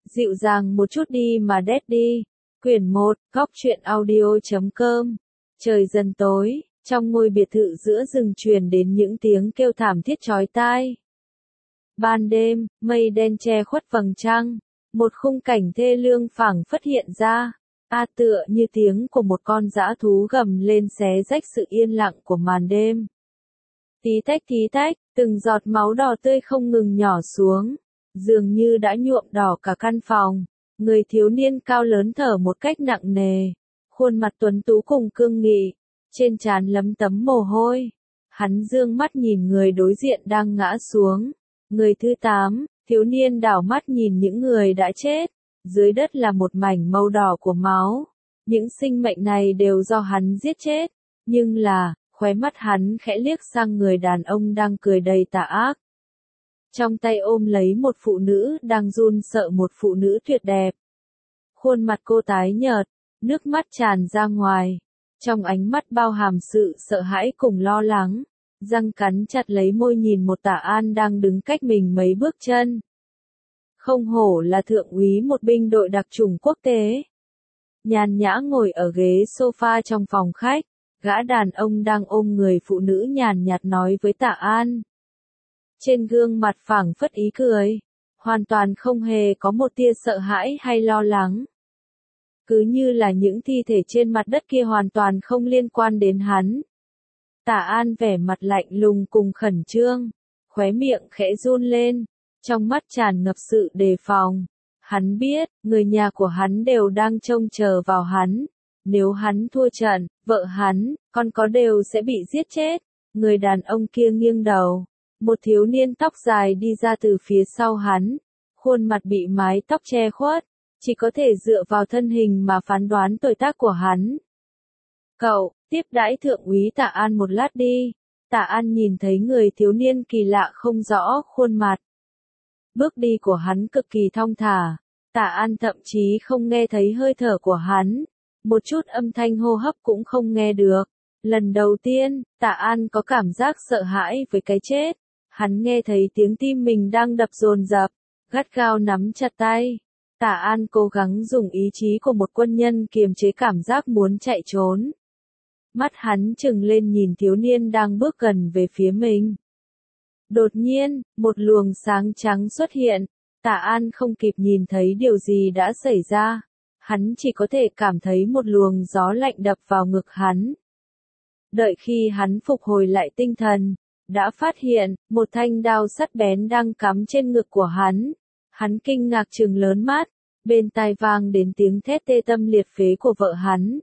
Dịu dàng một chút đi mà Daddy. Quyển 1, Góc truyện audio.com. Trời dần tối, trong ngôi biệt thự giữa rừng truyền đến những tiếng kêu thảm thiết chói tai. Ban đêm, mây đen che khuất vầng trăng, một khung cảnh thê lương phảng phất hiện ra. Tựa như tiếng của một con dã thú gầm lên xé rách sự yên lặng của màn đêm. Tí tách, từng giọt máu đỏ tươi không ngừng nhỏ xuống, dường như đã nhuộm đỏ cả căn phòng. Người thiếu niên cao lớn thở một cách nặng nề, khuôn mặt tuấn tú cùng cương nghị, trên trán lấm tấm mồ hôi. Hắn dương mắt nhìn người đối diện đang ngã xuống. Người thứ 8, thiếu niên đảo mắt nhìn những người đã chết. Dưới đất là một mảnh màu đỏ của máu. Những sinh mệnh này đều do hắn giết chết. Nhưng là, khóe mắt hắn khẽ liếc sang người đàn ông đang cười đầy tà ác. Trong tay ôm lấy một phụ nữ đang run sợ, một phụ nữ tuyệt đẹp. Khuôn mặt cô tái nhợt, nước mắt tràn ra ngoài. Trong ánh mắt bao hàm sự sợ hãi cùng lo lắng. Răng cắn chặt lấy môi nhìn một Tạ An đang đứng cách mình mấy bước chân. Không hổ là thượng úy một binh đội đặc chủng quốc tế. Nhàn nhã ngồi ở ghế sofa trong phòng khách, gã đàn ông đang ôm người phụ nữ nhàn nhạt nói với Tạ An. Trên gương mặt phảng phất ý cười, hoàn toàn không hề có một tia sợ hãi hay lo lắng. Cứ như là những thi thể trên mặt đất kia hoàn toàn không liên quan đến hắn. Tạ An vẻ mặt lạnh lùng cùng khẩn trương, khóe miệng khẽ run lên, trong mắt tràn ngập sự đề phòng. Hắn biết, người nhà của hắn đều đang trông chờ vào hắn. Nếu hắn thua trận, vợ hắn, con có đều sẽ bị giết chết. Người đàn ông kia nghiêng đầu. Một thiếu niên tóc dài đi ra từ phía sau hắn. Khuôn mặt bị mái tóc che khuất. Chỉ có thể dựa vào thân hình mà phán đoán tuổi tác của hắn. Cậu, tiếp đãi thượng úy Tạ An một lát đi. Tạ An nhìn thấy người thiếu niên kỳ lạ không rõ khuôn mặt. Bước đi của hắn cực kỳ thong thả. Tạ An thậm chí không nghe thấy hơi thở của hắn. Một chút âm thanh hô hấp cũng không nghe được. Lần đầu tiên, Tạ An có cảm giác sợ hãi với cái chết. Hắn nghe thấy tiếng tim mình đang đập dồn dập, gắt gao nắm chặt tay. Tạ An cố gắng dùng ý chí của một quân nhân kiềm chế cảm giác muốn chạy trốn. Mắt hắn trừng lên nhìn thiếu niên đang bước gần về phía mình. Đột nhiên, một luồng sáng trắng xuất hiện. Tạ An không kịp nhìn thấy điều gì đã xảy ra. Hắn chỉ có thể cảm thấy một luồng gió lạnh đập vào ngực hắn. Đợi khi hắn phục hồi lại tinh thần, đã phát hiện, một thanh đao sắt bén đang cắm trên ngực của hắn. Hắn kinh ngạc trừng lớn mắt, bên tai vang đến tiếng thét tê tâm liệt phế của vợ hắn.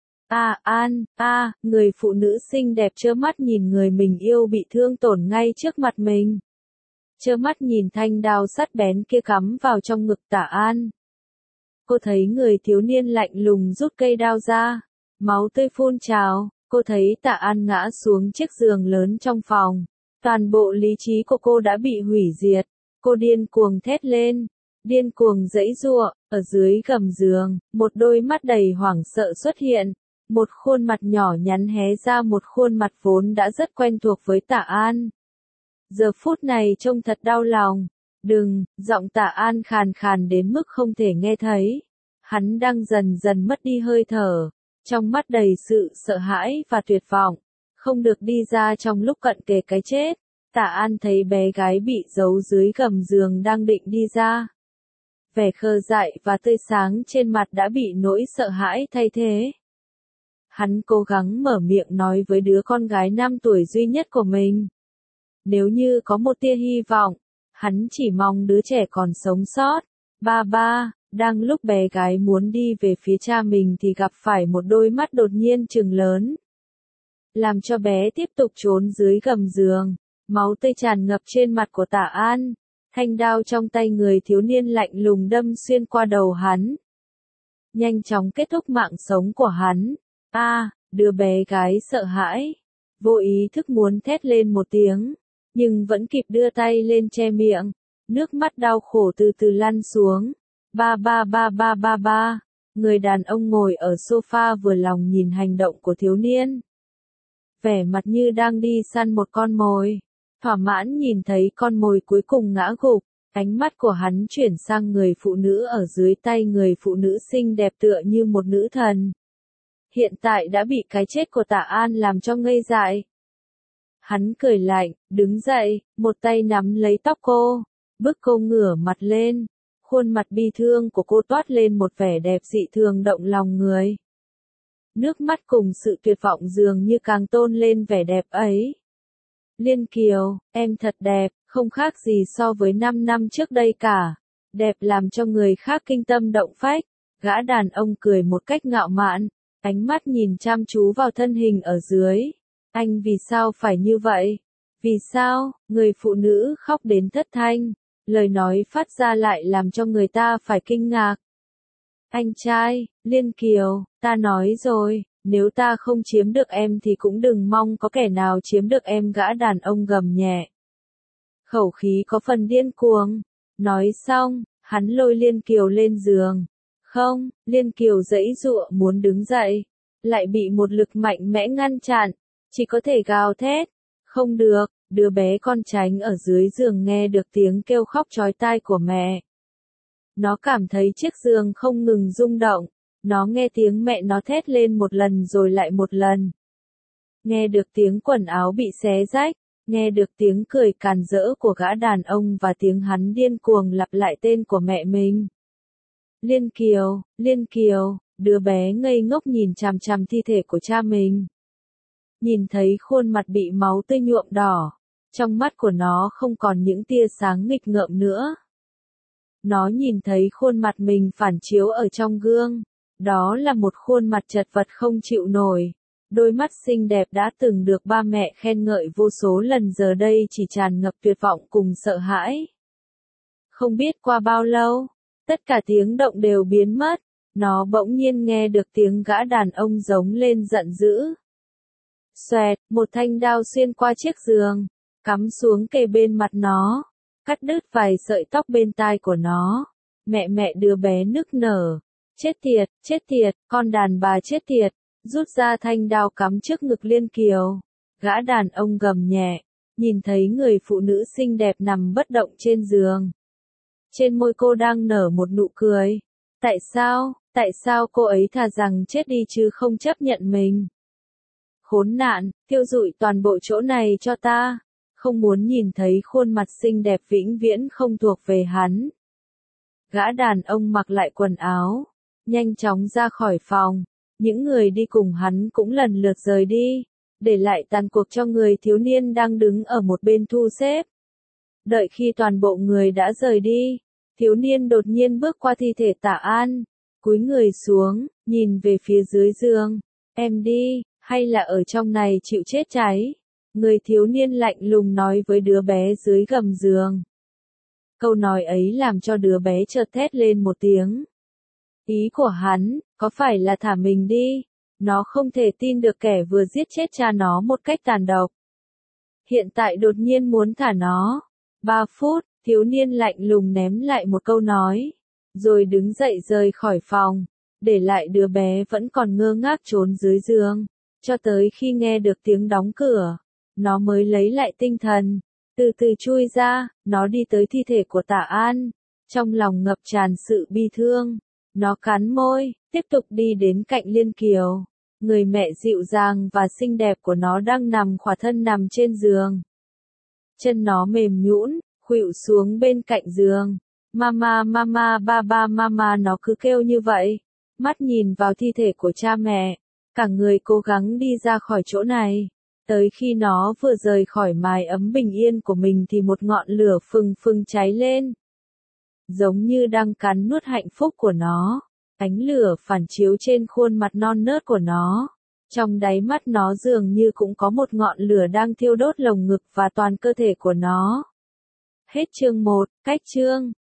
An, người phụ nữ xinh đẹp trơ mắt nhìn người mình yêu bị thương tổn ngay trước mặt mình. Trơ mắt nhìn thanh đao sắt bén kia cắm vào trong ngực Tạ An. Cô thấy người thiếu niên lạnh lùng rút cây đao ra, máu tươi phun trào, cô thấy Tạ An ngã xuống chiếc giường lớn trong phòng. Toàn bộ lý trí của cô đã bị hủy diệt, cô điên cuồng thét lên, điên cuồng giãy giụa, ở dưới gầm giường, một đôi mắt đầy hoảng sợ xuất hiện, một khuôn mặt nhỏ nhắn hé ra, một khuôn mặt vốn đã rất quen thuộc với Tạ An. Giờ phút này trông thật đau lòng. Đừng, giọng Tạ An khàn khàn đến mức không thể nghe thấy. Hắn đang dần dần mất đi hơi thở, trong mắt đầy sự sợ hãi và tuyệt vọng. Không được đi ra trong lúc cận kề cái chết. Tạ An thấy bé gái bị giấu dưới gầm giường đang định đi ra. Vẻ khờ dại và tươi sáng trên mặt đã bị nỗi sợ hãi thay thế. Hắn cố gắng mở miệng nói với đứa con gái 5 tuổi duy nhất của mình. Nếu như có một tia hy vọng, hắn chỉ mong đứa trẻ còn sống sót. Ba, đang lúc bé gái muốn đi về phía cha mình thì gặp phải một đôi mắt đột nhiên trừng lớn. Làm cho bé tiếp tục trốn dưới gầm giường, máu tươi tràn ngập trên mặt của Tạ An. Thanh đao trong tay người thiếu niên lạnh lùng đâm xuyên qua đầu hắn. Nhanh chóng kết thúc mạng sống của hắn. Đứa bé gái sợ hãi, vô ý thức muốn thét lên một tiếng, nhưng vẫn kịp đưa tay lên che miệng, nước mắt đau khổ từ từ lăn xuống. Ba. Người đàn ông ngồi ở sofa vừa lòng nhìn hành động của thiếu niên. Vẻ mặt như đang đi săn một con mồi, thỏa mãn nhìn thấy con mồi cuối cùng ngã gục, Ánh mắt của hắn chuyển sang người phụ nữ ở dưới tay người phụ nữ xinh đẹp tựa như một nữ thần. Hiện tại đã bị cái chết của Tạ An làm cho ngây dại. Hắn cười lạnh, đứng dậy, một tay nắm lấy tóc cô, bức cô ngửa mặt lên. Khuôn mặt bi thương của cô toát lên một vẻ đẹp dị thường động lòng người. Nước mắt cùng sự tuyệt vọng dường như càng tôn lên vẻ đẹp ấy. Liên Kiều, em thật đẹp, không khác gì so với 5 năm trước đây cả. Đẹp làm cho người khác kinh tâm động phách. Gã đàn ông cười một cách ngạo mạn, ánh mắt nhìn chăm chú vào thân hình ở dưới. Anh vì sao phải như vậy? Vì sao? Người phụ nữ khóc đến thất thanh. Lời nói phát ra lại làm cho người ta phải kinh ngạc. Anh trai, Liên Kiều, ta nói rồi, nếu ta không chiếm được em thì cũng đừng mong có kẻ nào chiếm được em, gã đàn ông gầm nhẹ. Khẩu khí có phần điên cuồng. Nói xong, hắn lôi Liên Kiều lên giường. Không, Liên Kiều giãy giụa muốn đứng dậy, lại bị một lực mạnh mẽ ngăn chặn, chỉ có thể gào thét. Không được, đứa bé con tránh ở dưới giường nghe được tiếng kêu khóc chói tai của mẹ. Nó cảm thấy chiếc giường không ngừng rung động, nó nghe tiếng mẹ nó thét lên một lần rồi lại một lần. Nghe được tiếng quần áo bị xé rách, nghe được tiếng cười càn rỡ của gã đàn ông và tiếng hắn điên cuồng lặp lại tên của mẹ mình. Liên Kiều, đứa bé ngây ngốc nhìn chằm chằm thi thể của cha mình. Nhìn thấy khuôn mặt bị máu tươi nhuộm đỏ, trong mắt của nó không còn những tia sáng nghịch ngợm nữa. Nó nhìn thấy khuôn mặt mình phản chiếu ở trong gương, đó là một khuôn mặt chật vật không chịu nổi. Đôi mắt xinh đẹp đã từng được ba mẹ khen ngợi vô số lần giờ đây chỉ tràn ngập tuyệt vọng cùng sợ hãi. Không biết qua bao lâu, tất cả tiếng động đều biến mất, nó bỗng nhiên nghe được tiếng gã đàn ông giống lên giận dữ. Xoẹt, một thanh đao xuyên qua chiếc giường, cắm xuống kề bên mặt nó, cắt đứt vài sợi tóc bên tai của nó. Mẹ đứa bé nức nở. Chết tiệt, con đàn bà chết tiệt, rút ra thanh đao cắm trước ngực Liên Kiều. Gã đàn ông gầm nhẹ, nhìn thấy người phụ nữ xinh đẹp nằm bất động trên giường. Trên môi cô đang nở một nụ cười. Tại sao cô ấy thà rằng chết đi chứ không chấp nhận mình? Khốn nạn, thiêu rụi toàn bộ chỗ này cho ta. Không muốn nhìn thấy khuôn mặt xinh đẹp vĩnh viễn không thuộc về hắn. Gã đàn ông mặc lại quần áo, nhanh chóng ra khỏi phòng. Những người đi cùng hắn cũng lần lượt rời đi, để lại tàn cuộc cho người thiếu niên đang đứng ở một bên thu xếp. Đợi khi toàn bộ người đã rời đi, thiếu niên đột nhiên bước qua thi thể Tạ An, cúi người xuống, nhìn về phía dưới giường. Em đi, hay là ở trong này chịu chết cháy? Người thiếu niên lạnh lùng nói với đứa bé dưới gầm giường. Câu nói ấy làm cho đứa bé chợt thét lên một tiếng. Ý của hắn, có phải là thả mình đi? Nó không thể tin được kẻ vừa giết chết cha nó một cách tàn độc. Hiện tại đột nhiên muốn thả nó. 3 phút, thiếu niên lạnh lùng ném lại một câu nói. Rồi đứng dậy rời khỏi phòng, để lại đứa bé vẫn còn ngơ ngác trốn dưới giường. Cho tới khi nghe được tiếng đóng cửa, nó mới lấy lại tinh thần. Từ từ chui ra, nó đi tới thi thể của Tạ An. Trong lòng ngập tràn sự bi thương. Nó cắn môi, tiếp tục đi đến cạnh Liên Kiều. Người mẹ dịu dàng và xinh đẹp của nó đang nằm khỏa thân nằm trên giường. Chân nó mềm nhũn, khuỵu xuống bên cạnh giường. Mama, baba mama, nó cứ kêu như vậy. Mắt nhìn vào thi thể của cha mẹ. Cả người cố gắng đi ra khỏi chỗ này. Tới khi nó vừa rời khỏi mái ấm bình yên của mình thì một ngọn lửa phừng phừng cháy lên. Giống như đang cắn nuốt hạnh phúc của nó. Ánh lửa phản chiếu trên khuôn mặt non nớt của nó. Trong đáy mắt nó dường như cũng có một ngọn lửa đang thiêu đốt lồng ngực và toàn cơ thể của nó. Hết chương 1, cách chương.